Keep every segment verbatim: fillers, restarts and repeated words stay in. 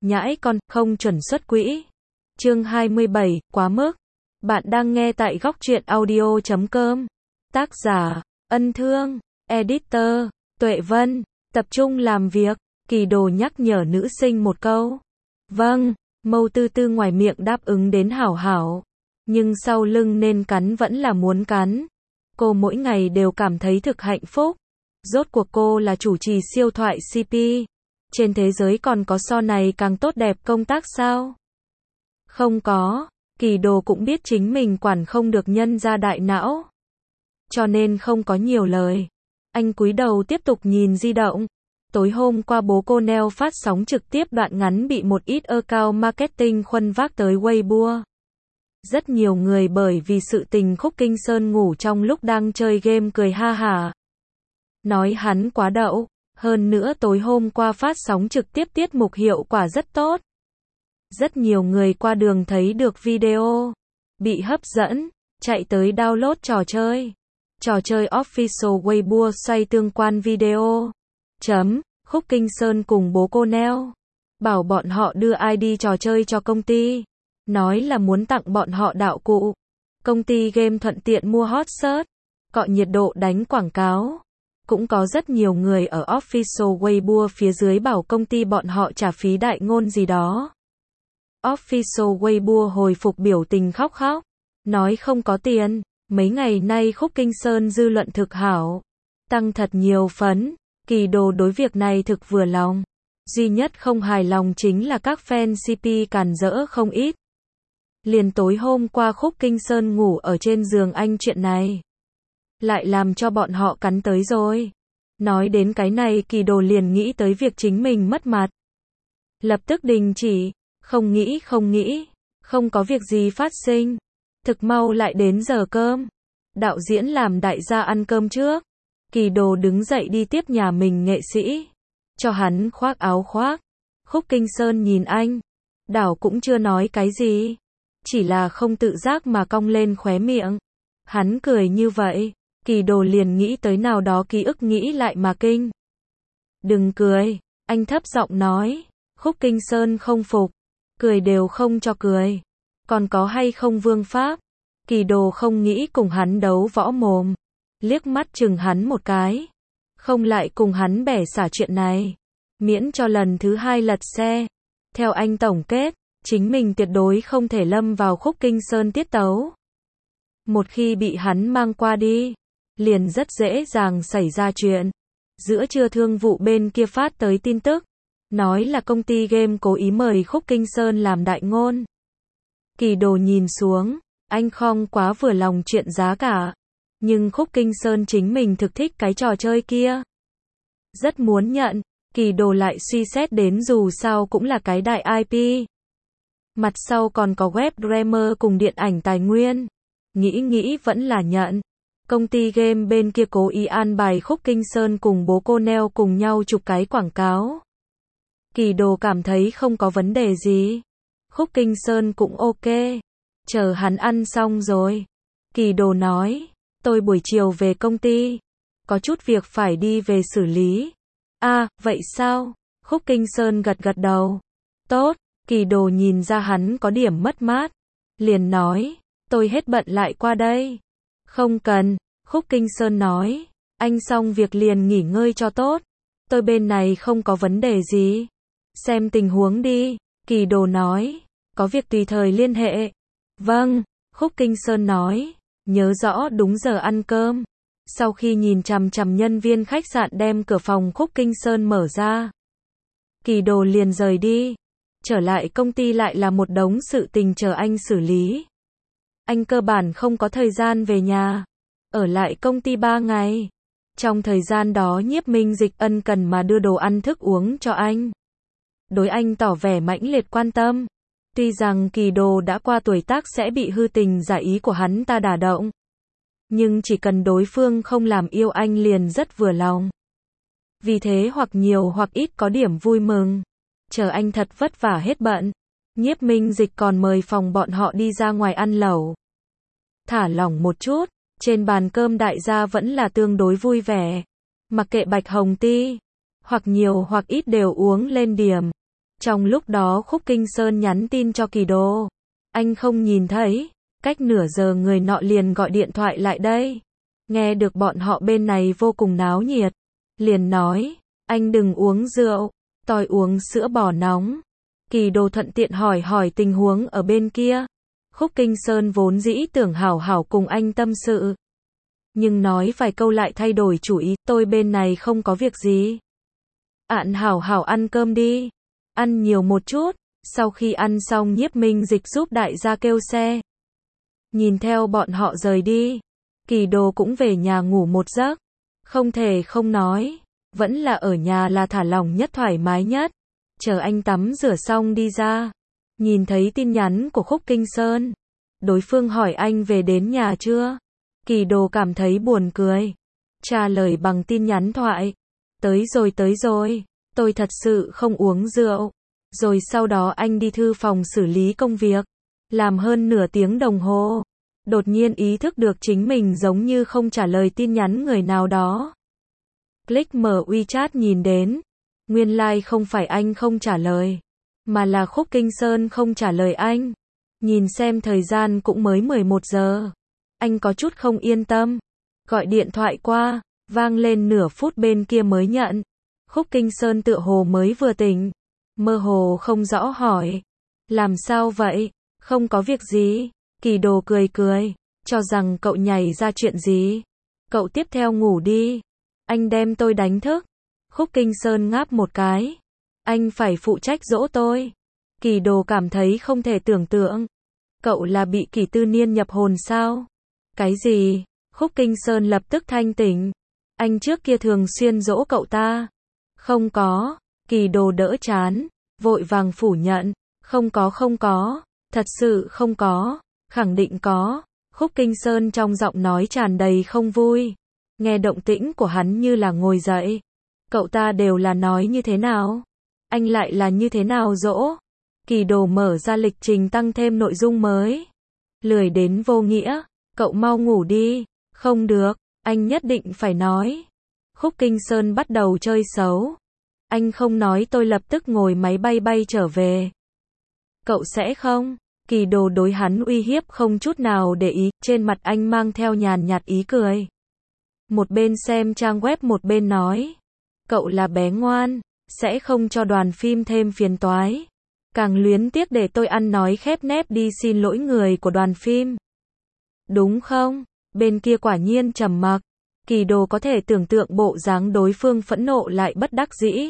Nhãi con, không chuẩn xuất quỹ. Chương hai mươi bảy, quá mức. Bạn đang nghe tại góc truyện audio chấm com. Tác giả, Ân Thương. Editor, Tuệ Vân. Tập trung làm việc. Kỳ Đồ nhắc nhở nữ sinh một câu. Vâng, Mâu Tư Tư ngoài miệng đáp ứng đến hảo hảo. Nhưng sau lưng nên cắn vẫn là muốn cắn. Cô mỗi ngày đều cảm thấy thực hạnh phúc. Rốt cuộc cô là chủ trì siêu thoại xê pê. Trên thế giới còn có so này càng tốt đẹp công tác sao? Không có. Kỳ Đồ cũng biết chính mình quản không được nhân ra đại não. Cho nên không có nhiều lời. Anh cúi đầu tiếp tục nhìn di động. Tối hôm qua bố cô Neo phát sóng trực tiếp đoạn ngắn bị một ít account marketing khuân vác tới Weibo. Rất nhiều người bởi vì sự tình Khúc Kinh Sơn ngủ trong lúc đang chơi game cười ha hả. Nói hắn quá đậu. Hơn nữa tối hôm qua phát sóng trực tiếp tiết mục hiệu quả rất tốt. Rất nhiều người qua đường thấy được video. Bị hấp dẫn. Chạy tới download trò chơi. Trò chơi official Weibo xoay tương quan video. Chấm. Khúc Kinh Sơn cùng bố cô Neo. Bảo bọn họ đưa i đê trò chơi cho công ty. Nói là muốn tặng bọn họ đạo cụ. Công ty game thuận tiện mua hot search. Cọ nhiệt độ đánh quảng cáo. Cũng có rất nhiều người ở official Weibo phía dưới bảo công ty bọn họ trả phí đại ngôn gì đó. Official Weibo hồi phục biểu tình khóc khóc. Nói không có tiền. Mấy ngày nay Khúc Kinh Sơn dư luận thực hảo. Tăng thật nhiều phấn. Kỳ Đồ đối việc này thực vừa lòng. Duy nhất không hài lòng chính là các fan xê pê càn rỡ không ít. Liền tối hôm qua Khúc Kinh Sơn ngủ ở trên giường anh chuyện này. Lại làm cho bọn họ cắn tới rồi. Nói đến cái này Kỳ Đồ liền nghĩ tới việc chính mình mất mặt. Lập tức đình chỉ. Không nghĩ không nghĩ. Không có việc gì phát sinh. Thực mau lại đến giờ cơm. Đạo diễn làm đại gia ăn cơm trước. Kỳ Đồ đứng dậy đi tiếp nhà mình nghệ sĩ. Cho hắn khoác áo khoác. Khúc Kinh Sơn nhìn anh. Đảo cũng chưa nói cái gì. Chỉ là không tự giác mà cong lên khóe miệng. Hắn cười như vậy. Kỳ Đồ liền nghĩ tới nào đó ký ức nghĩ lại mà kinh. Đừng cười. Anh thấp giọng nói. Khúc Kinh Sơn không phục. Cười đều không cho cười. Còn có hay không vương pháp? Kỳ Đồ không nghĩ cùng hắn đấu võ mồm. Liếc mắt chừng hắn một cái. Không lại cùng hắn bẻ xả chuyện này. Miễn cho lần thứ hai lật xe. Theo anh tổng kết, chính mình tuyệt đối không thể lâm vào Khúc Kinh Sơn tiết tấu. Một khi bị hắn mang qua đi, liền rất dễ dàng xảy ra chuyện. Giữa trưa thương vụ bên kia phát tới tin tức. Nói là công ty game cố ý mời Khúc Kinh Sơn làm đại ngôn. Kỳ Đồ nhìn xuống. Anh không quá vừa lòng chuyện giá cả. Nhưng Khúc Kinh Sơn chính mình thực thích cái trò chơi kia. Rất muốn nhận. Kỳ Đồ lại suy xét đến dù sao cũng là cái đại i pê. Mặt sau còn có web drama cùng điện ảnh tài nguyên. Nghĩ nghĩ vẫn là nhận. Công ty game bên kia cố ý an bài Khúc Kinh Sơn cùng bố cô Neo cùng nhau chụp cái quảng cáo. Kỳ Đồ cảm thấy không có vấn đề gì. Khúc Kinh Sơn cũng ok. Chờ hắn ăn xong rồi. Kỳ Đồ nói. Tôi buổi chiều về công ty. Có chút việc phải đi về xử lý. À, vậy sao? Khúc Kinh Sơn gật gật đầu. Tốt. Kỳ Đồ nhìn ra hắn có điểm mất mát. Liền nói. Tôi hết bận lại qua đây. Không cần. Khúc Kinh Sơn nói. Anh xong việc liền nghỉ ngơi cho tốt. Tôi bên này không có vấn đề gì. Xem tình huống đi. Kỳ Đồ nói. Có việc tùy thời liên hệ. Vâng. Khúc Kinh Sơn nói. Nhớ rõ đúng giờ ăn cơm. Sau khi nhìn chằm chằm nhân viên khách sạn đem cửa phòng Khúc Kinh Sơn mở ra. Kỳ Đồ liền rời đi. Trở lại công ty lại là một đống sự tình chờ anh xử lý. Anh cơ bản không có thời gian về nhà. Ở lại công ty ba ngày. Trong thời gian đó Nhiếp Minh Dịch ân cần mà đưa đồ ăn thức uống cho anh. Đối anh tỏ vẻ mãnh liệt quan tâm. Tuy rằng Kỳ Đồ đã qua tuổi tác sẽ bị hư tình giả ý của hắn ta đả động. Nhưng chỉ cần đối phương không làm yêu anh liền rất vừa lòng. Vì thế hoặc nhiều hoặc ít có điểm vui mừng. Chờ anh thật vất vả hết bận. Nhiếp Minh Dịch còn mời phòng bọn họ đi ra ngoài ăn lẩu. Thả lỏng một chút. Trên bàn cơm đại gia vẫn là tương đối vui vẻ. Mặc kệ bạch hồng ti. Hoặc nhiều hoặc ít đều uống lên điểm. Trong lúc đó Khúc Kinh Sơn nhắn tin cho Kỳ Đồ. Anh không nhìn thấy. Cách nửa giờ người nọ liền gọi điện thoại lại đây. Nghe được bọn họ bên này vô cùng náo nhiệt. Liền nói, anh đừng uống rượu, tôi uống sữa bò nóng. Kỳ Đồ thuận tiện hỏi hỏi tình huống ở bên kia. Khúc Kinh Sơn vốn dĩ tưởng hảo hảo cùng anh tâm sự. Nhưng nói vài câu lại thay đổi chủ ý, tôi bên này không có việc gì. Ạn hảo hảo ăn cơm đi. Ăn nhiều một chút. Sau khi ăn xong Nhiếp Minh Dịch giúp đại gia kêu xe. Nhìn theo bọn họ rời đi. Kỳ Đồ cũng về nhà ngủ một giấc. Không thể không nói. Vẫn là ở nhà là thả lỏng nhất thoải mái nhất. Chờ anh tắm rửa xong đi ra. Nhìn thấy tin nhắn của Khúc Kinh Sơn. Đối phương hỏi anh về đến nhà chưa? Kỳ Đồ cảm thấy buồn cười. Trả lời bằng tin nhắn thoại. Tới rồi tới rồi. Tôi thật sự không uống rượu. Rồi sau đó anh đi thư phòng xử lý công việc. Làm hơn nửa tiếng đồng hồ. Đột nhiên ý thức được chính mình giống như không trả lời tin nhắn người nào đó. Click mở WeChat nhìn đến. Nguyên lai like không phải anh không trả lời. Mà là Khúc Kinh Sơn không trả lời anh. Nhìn xem thời gian cũng mới mười một giờ. Anh có chút không yên tâm. Gọi điện thoại qua. Vang lên nửa phút bên kia mới nhận. Khúc Kinh Sơn tựa hồ mới vừa tỉnh. Mơ hồ không rõ hỏi. Làm sao vậy? Không có việc gì. Kỳ Đồ cười cười. Cho rằng cậu nhảy ra chuyện gì. Cậu tiếp theo ngủ đi. Anh đem tôi đánh thức. Khúc Kinh Sơn ngáp một cái. Anh phải phụ trách dỗ tôi. Kỳ Đồ cảm thấy không thể tưởng tượng. Cậu là bị Kỷ Tư Niên nhập hồn sao? Cái gì? Khúc Kinh Sơn lập tức thanh tỉnh. Anh trước kia thường xuyên dỗ cậu ta. Không có. Kỳ Đồ đỡ chán. Vội vàng phủ nhận. Không có không có. Thật sự không có. Khẳng định có. Khúc Kinh Sơn trong giọng nói tràn đầy không vui. Nghe động tĩnh của hắn như là ngồi dậy. Cậu ta đều là nói như thế nào? Anh lại là như thế nào dỗ? Kỳ Đồ mở ra lịch trình tăng thêm nội dung mới. Lười đến vô nghĩa. Cậu mau ngủ đi. Không được. Anh nhất định phải nói. Khúc Kinh Sơn bắt đầu chơi xấu. Anh không nói tôi lập tức ngồi máy bay bay trở về. Cậu sẽ không? Kỳ Đồ đối hắn uy hiếp không chút nào để ý. Trên mặt anh mang theo nhàn nhạt ý cười. Một bên xem trang web một bên nói. Cậu là bé ngoan. Sẽ không cho đoàn phim thêm phiền toái. Càng luyến tiếc để tôi ăn nói khép nép đi xin lỗi người của đoàn phim. Đúng không? Bên kia quả nhiên trầm mặc. Kỳ Đồ có thể tưởng tượng bộ dáng đối phương phẫn nộ lại bất đắc dĩ.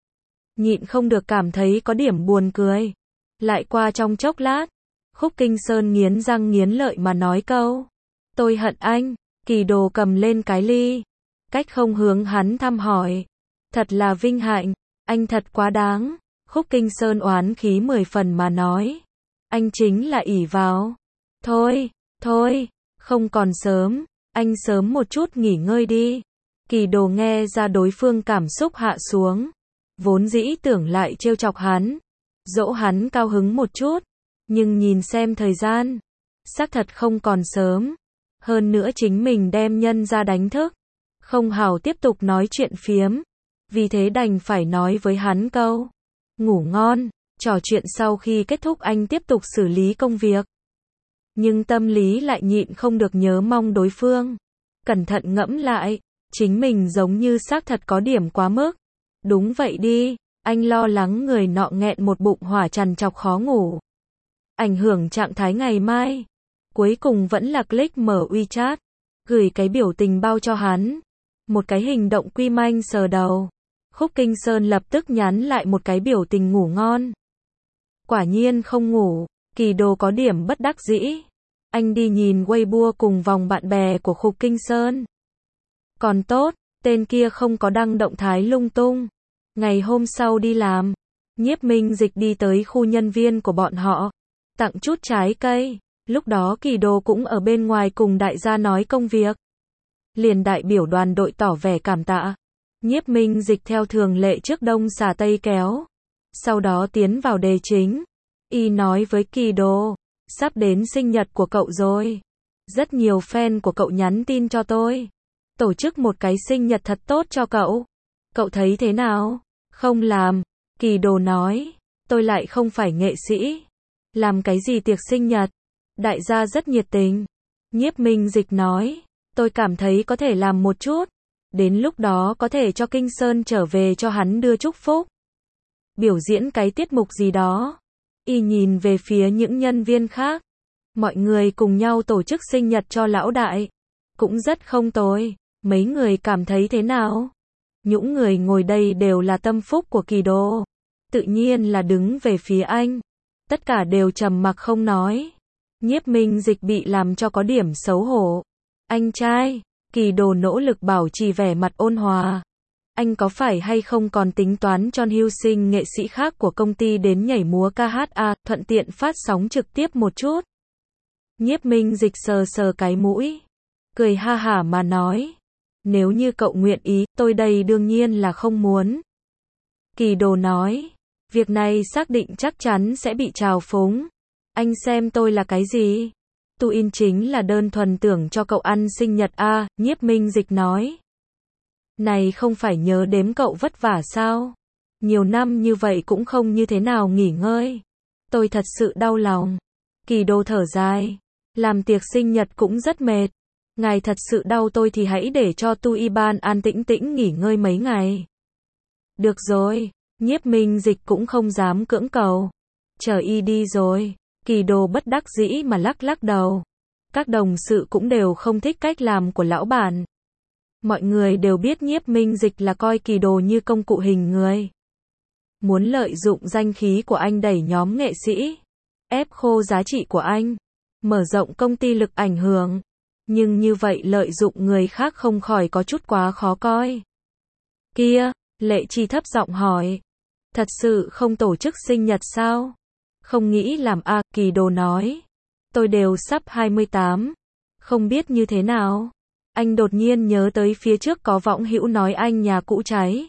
Nhịn không được cảm thấy có điểm buồn cười. Lại qua trong chốc lát. Khúc Kinh Sơn nghiến răng nghiến lợi mà nói câu. Tôi hận anh. Kỳ Đồ cầm lên cái ly. Cách không hướng hắn thăm hỏi. Thật là vinh hạnh. Anh thật quá đáng. Khúc Kinh Sơn oán khí mười phần mà nói. Anh chính là ỷ vào. Thôi, thôi, không còn sớm. Anh sớm một chút nghỉ ngơi đi. Kỳ Đồ nghe ra đối phương cảm xúc hạ xuống. Vốn dĩ tưởng lại trêu chọc hắn. Dỗ hắn cao hứng một chút. Nhưng nhìn xem thời gian. Xác thật không còn sớm. Hơn nữa chính mình đem nhân ra đánh thức. Không hảo tiếp tục nói chuyện phiếm. Vì thế đành phải nói với hắn câu. Ngủ ngon. Trò chuyện sau khi kết thúc anh tiếp tục xử lý công việc. Nhưng tâm lý lại nhịn không được nhớ mong đối phương. Cẩn thận ngẫm lại. Chính mình giống như xác thật có điểm quá mức. Đúng vậy đi. Anh lo lắng người nọ nghẹn một bụng hỏa trằn trọc khó ngủ. Ảnh hưởng trạng thái ngày mai. Cuối cùng vẫn là click mở WeChat. Gửi cái biểu tình bao cho hắn. Một cái hình động quy manh sờ đầu. Khúc Kinh Sơn lập tức nhắn lại một cái biểu tình ngủ ngon. Quả nhiên không ngủ. Kỳ Đồ có điểm bất đắc dĩ. Anh đi nhìn Weibo cùng vòng bạn bè của Khúc Kinh Sơn. Còn tốt, tên kia không có đăng động thái lung tung. Ngày hôm sau đi làm. Nhiếp Minh Dịch đi tới khu nhân viên của bọn họ. Tặng chút trái cây. Lúc đó Kỳ Đồ cũng ở bên ngoài cùng đại gia nói công việc. Liền đại biểu đoàn đội tỏ vẻ cảm tạ. Nhiếp Minh Dịch theo thường lệ trước đông xả tây kéo. Sau đó tiến vào đề chính. Y nói với Kỳ Đồ. Sắp đến sinh nhật của cậu rồi. Rất nhiều fan của cậu nhắn tin cho tôi. Tổ chức một cái sinh nhật thật tốt cho cậu. Cậu thấy thế nào? Không làm. Kỳ Đồ nói. tôi lại không phải nghệ sĩ. Làm cái gì tiệc sinh nhật? Đại gia rất nhiệt tình. Nhiếp Minh Dịch nói, tôi cảm thấy có thể làm một chút. Đến lúc đó có thể cho Kinh Sơn trở về cho hắn đưa chúc phúc. Biểu diễn cái tiết mục gì đó. Y nhìn về phía những nhân viên khác. Mọi người cùng nhau tổ chức sinh nhật cho lão đại. Cũng rất không tồi. Mấy người cảm thấy thế nào? Những người ngồi đây đều là tâm phúc của Kỳ Đồ. Tự nhiên là đứng về phía anh. Tất cả đều trầm mặc không nói. Nhiếp Minh Dịch bị làm cho có điểm xấu hổ. Anh trai, Kỳ Đồ nỗ lực bảo trì vẻ mặt ôn hòa. Anh có phải hay không còn tính toán cho hưu sinh nghệ sĩ khác của công ty đến nhảy múa ca hát à, thuận tiện phát sóng trực tiếp một chút. Nhiếp Minh Dịch sờ sờ cái mũi. Cười ha hả mà nói. Nếu như cậu nguyện ý, tôi đây đương nhiên là không muốn. Kỳ Đồ nói. Việc này xác định chắc chắn sẽ bị trào phúng. Anh xem tôi là cái gì? Tu In chính là đơn thuần tưởng cho cậu ăn sinh nhật a, à, Nhiếp Minh Dịch nói. Này không phải nhớ đếm cậu vất vả sao? Nhiều năm như vậy cũng không như thế nào nghỉ ngơi. Tôi thật sự đau lòng. Kỳ Đồ thở dài. Làm tiệc sinh nhật cũng rất mệt. Ngài thật sự đau tôi thì hãy để cho Tu Y Ban an tĩnh tĩnh nghỉ ngơi mấy ngày. Được rồi, Nhiếp Minh Dịch cũng không dám cưỡng cầu. Chờ y đi rồi. Kỳ Đồ bất đắc dĩ mà lắc lắc đầu. Các đồng sự cũng đều không thích cách làm của lão bản. Mọi người đều biết Nhiếp Minh Dịch là coi Kỳ Đồ như công cụ hình người. Muốn lợi dụng danh khí của anh đẩy nhóm nghệ sĩ. Ép khô giá trị của anh. Mở rộng công ty lực ảnh hưởng. Nhưng như vậy lợi dụng người khác không khỏi có chút quá khó coi. Kia, Lệ Chi thấp giọng hỏi. Thật sự không tổ chức sinh nhật sao? Không nghĩ làm a, à, Kỳ Đồ nói. Tôi đều sắp hai mươi tám. Không biết như thế nào. Anh đột nhiên nhớ tới phía trước có võng hữu nói anh nhà cũ cháy.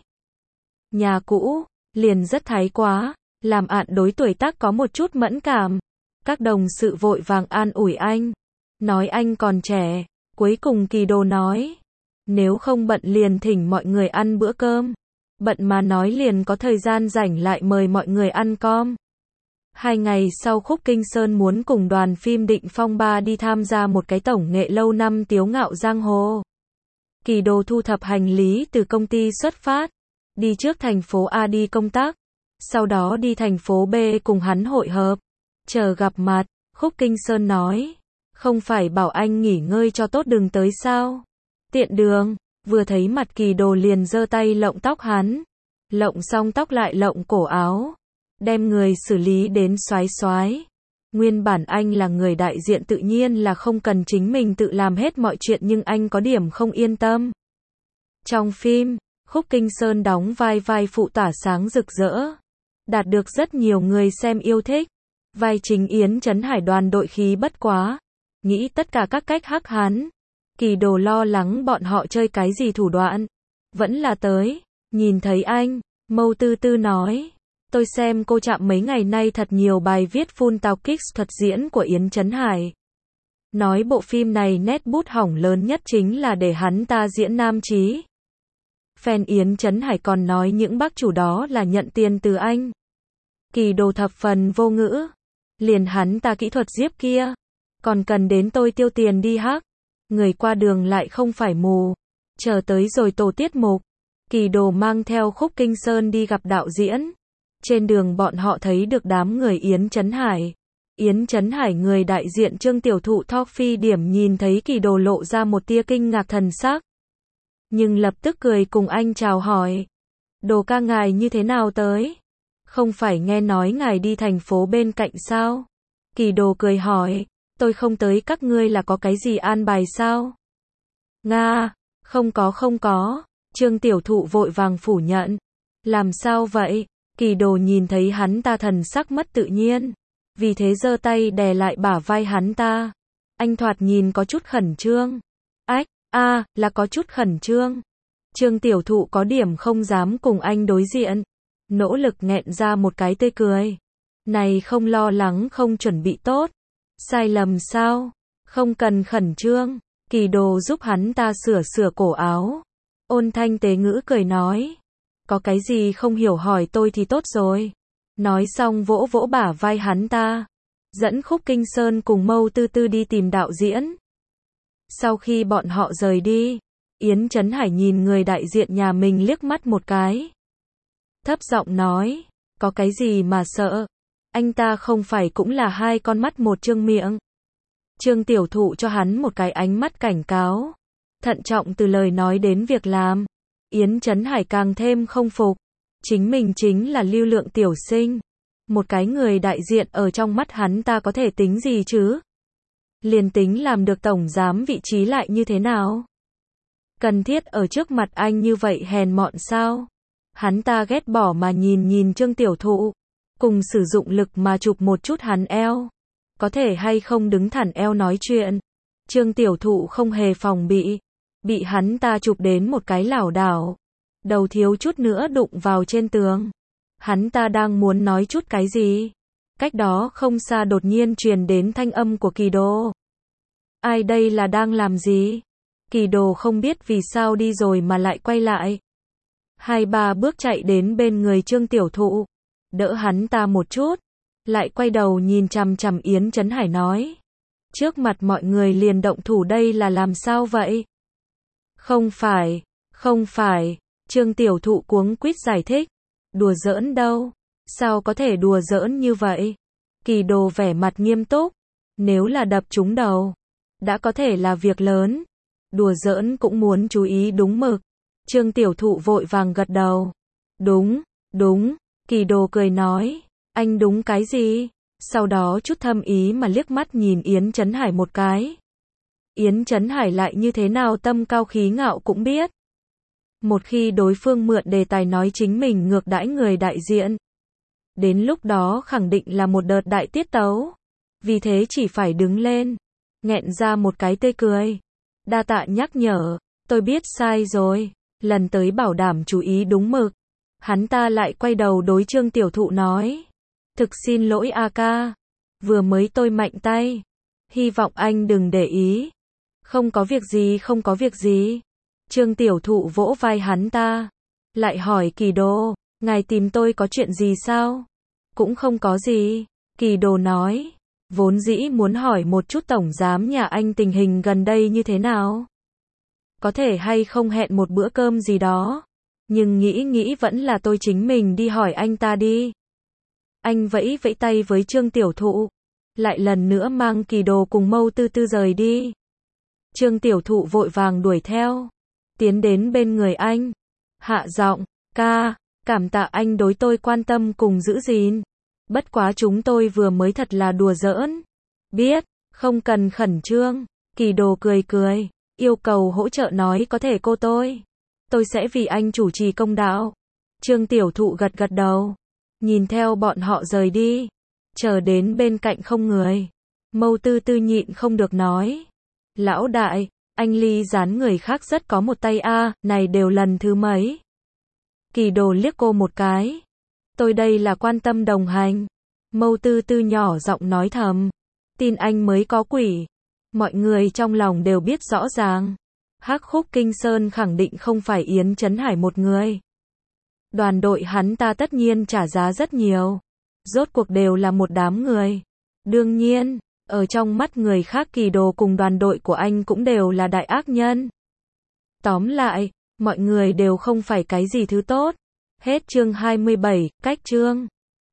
Nhà cũ, liền rất thái quá. Làm ạn đối tuổi tác có một chút mẫn cảm. Các đồng sự vội vàng an ủi anh. Nói anh còn trẻ. Cuối cùng Kỳ Đồ nói. Nếu không bận liền thỉnh mọi người ăn bữa cơm. Bận mà nói liền có thời gian rảnh lại mời mọi người ăn cơm. Hai ngày sau Khúc Kinh Sơn muốn cùng đoàn phim Định Phong ba đi tham gia một cái tổng nghệ lâu năm tiếu ngạo giang hồ. Kỳ Đồ thu thập hành lý từ công ty xuất phát. Đi trước thành phố A đi công tác. Sau đó đi thành phố B cùng hắn hội hợp. Chờ gặp mặt, Khúc Kinh Sơn nói. Không phải bảo anh nghỉ ngơi cho tốt đừng tới sao? Tiện đường, vừa thấy mặt Kỳ Đồ liền giơ tay lộng tóc hắn. Lộng xong tóc lại lộng cổ áo. Đem người xử lý đến xoái xoái. Nguyên bản anh là người đại diện tự nhiên là không cần chính mình tự làm hết mọi chuyện nhưng anh có điểm không yên tâm. Trong phim, Khúc Kinh Sơn đóng vai vai phụ tỏa sáng rực rỡ. Đạt được rất nhiều người xem yêu thích. Vai chính Yến Chấn Hải đoàn đội khí bất quá. Nghĩ tất cả các cách hắc hắn. Kỳ Đồ lo lắng bọn họ chơi cái gì thủ đoạn. Vẫn là tới. Nhìn thấy anh, Mâu Tư Tư nói. Tôi xem cô Trạm mấy ngày nay thật nhiều bài viết full tao kicks thuật diễn của Yến Chấn Hải. Nói bộ phim này nét bút hỏng lớn nhất chính là để hắn ta diễn nam trí. Fan Yến Chấn Hải còn nói những bác chủ đó là nhận tiền từ anh. Kỳ Đồ thập phần vô ngữ. Liền hắn ta kỹ thuật giếp kia. Còn cần đến tôi tiêu tiền đi hắc. Người qua đường lại không phải mù. Chờ tới rồi tổ tiết mục. Kỳ Đồ mang theo Khúc Kinh Sơn đi gặp đạo diễn. Trên đường bọn họ thấy được đám người Yến Chấn Hải. Yến Chấn Hải người đại diện Trương Tiểu Thụ Talk Phi điểm nhìn thấy Kỳ Đồ lộ ra một tia kinh ngạc thần sắc. Nhưng lập tức cười cùng anh chào hỏi. Đồ ca ngài như thế nào tới? Không phải nghe nói ngài đi thành phố bên cạnh sao? Kỳ Đồ cười hỏi. Tôi không tới các ngươi là có cái gì an bài sao? Nga, không có không có. Trương Tiểu Thụ vội vàng phủ nhận. Làm sao vậy? Kỳ Đồ nhìn thấy hắn ta thần sắc mất tự nhiên. Vì thế giơ tay đè lại bả vai hắn ta. Anh thoạt nhìn có chút khẩn trương. Ách, a, à, là có chút khẩn trương. Trương Tiểu Thụ có điểm không dám cùng anh đối diện. Nỗ lực nghẹn ra một cái tươi cười. Này không lo lắng không chuẩn bị tốt. Sai lầm sao? Không cần khẩn trương. Kỳ Đồ giúp hắn ta sửa sửa cổ áo. Ôn thanh tế ngữ cười nói. Có cái gì không hiểu hỏi tôi thì tốt rồi. Nói xong vỗ vỗ bả vai hắn ta. Dẫn Khúc Kinh Sơn cùng Mâu Tư Tư đi tìm đạo diễn. Sau khi bọn họ rời đi, Yến Chấn Hải nhìn người đại diện nhà mình liếc mắt một cái. Thấp giọng nói, có cái gì mà sợ, anh ta không phải cũng là hai con mắt một trương miệng. Trương Tiểu Thụ cho hắn một cái ánh mắt cảnh cáo. Thận trọng từ lời nói đến việc làm. Yến Chấn Hải càng thêm không phục. Chính mình chính là lưu lượng tiểu sinh. Một cái người đại diện ở trong mắt hắn ta có thể tính gì chứ? Liền tính làm được tổng giám vị trí lại như thế nào? Cần thiết ở trước mặt anh như vậy hèn mọn sao? Hắn ta ghét bỏ mà nhìn nhìn Trương Tiểu Thụ. Cùng sử dụng lực mà chụp một chút hắn eo. Có thể hay không đứng thẳng eo nói chuyện. Trương Tiểu Thụ không hề phòng bị. Bị hắn ta chụp đến một cái lảo đảo. Đầu thiếu chút nữa đụng vào trên tường. Hắn ta đang muốn nói chút cái gì. Cách đó không xa đột nhiên truyền đến thanh âm của Kỳ Đồ. Ai đây là đang làm gì? Kỳ Đồ không biết vì sao đi rồi mà lại quay lại. Hai ba bước chạy đến bên người Trương Tiểu Thụ. Đỡ hắn ta một chút. Lại quay đầu nhìn chằm chằm Yến Chấn Hải nói. Trước mặt mọi người liền động thủ đây là làm sao vậy? Không phải, không phải. Trương Tiểu Thụ cuống quýt giải thích. Đùa giỡn đâu? Sao có thể đùa giỡn như vậy? Kỳ Đồ vẻ mặt nghiêm túc. Nếu là đập trúng đầu, đã có thể là việc lớn. Đùa giỡn cũng muốn chú ý đúng mực. Trương Tiểu Thụ vội vàng gật đầu. Đúng, đúng. Kỳ Đồ cười nói. Anh đúng cái gì? Sau đó chút thâm ý mà liếc mắt nhìn Yến Chấn Hải một cái. Yến Chấn Hải lại như thế nào tâm cao khí ngạo cũng biết. Một khi đối phương mượn đề tài nói chính mình ngược đãi người đại diện, đến lúc đó khẳng định là một đợt đại tiết tấu. Vì thế chỉ phải đứng lên, nghẹn ra một cái tê cười. Đa tạ nhắc nhở, tôi biết sai rồi, lần tới bảo đảm chú ý đúng mực. Hắn ta lại quay đầu đối Trương Tiểu Thụ nói. Thực xin lỗi a ca, vừa mới tôi mạnh tay. Hy vọng anh đừng để ý. Không có việc gì không có việc gì. Trương Tiểu Thụ vỗ vai hắn ta. Lại hỏi Kỳ Đồ, ngài tìm tôi có chuyện gì sao? Cũng không có gì. Kỳ Đồ nói, vốn dĩ muốn hỏi một chút tổng giám nhà anh tình hình gần đây như thế nào. Có thể hay không hẹn một bữa cơm gì đó. Nhưng nghĩ nghĩ vẫn là tôi chính mình đi hỏi anh ta đi. Anh vẫy vẫy tay với Trương Tiểu Thụ. Lại lần nữa mang Kỳ Đồ cùng Mâu Tư Tư rời đi. Trương Tiểu Thụ vội vàng đuổi theo. Tiến đến bên người anh. Hạ giọng, ca, cảm tạ anh đối tôi quan tâm cùng giữ gìn. Bất quá chúng tôi vừa mới thật là đùa giỡn. Biết, không cần khẩn trương. Kỳ Đồ cười cười. Yêu cầu hỗ trợ nói có thể cô tôi. Tôi sẽ vì anh chủ trì công đạo. Trương Tiểu Thụ gật gật đầu. Nhìn theo bọn họ rời đi. Chờ đến bên cạnh không người. Mâu Tư Tư nhịn không được nói. Lão đại, anh ly gián người khác rất có một tay a, này đều lần thứ mấy. Kỳ Đồ liếc cô một cái. Tôi đây là quan tâm đồng hành. Mâu Tư Tư nhỏ giọng nói thầm. Tin anh mới có quỷ. Mọi người trong lòng đều biết rõ ràng. Hắc Khúc Kinh Sơn khẳng định không phải Yến Chấn Hải một người. Đoàn đội hắn ta tất nhiên trả giá rất nhiều. Rốt cuộc đều là một đám người. Đương nhiên, ở trong mắt người khác Kỳ Đồ cùng đoàn đội của anh cũng đều là đại ác nhân. Tóm lại, mọi người đều không phải cái gì thứ tốt. Hết chương hai mươi bảy, cách chương.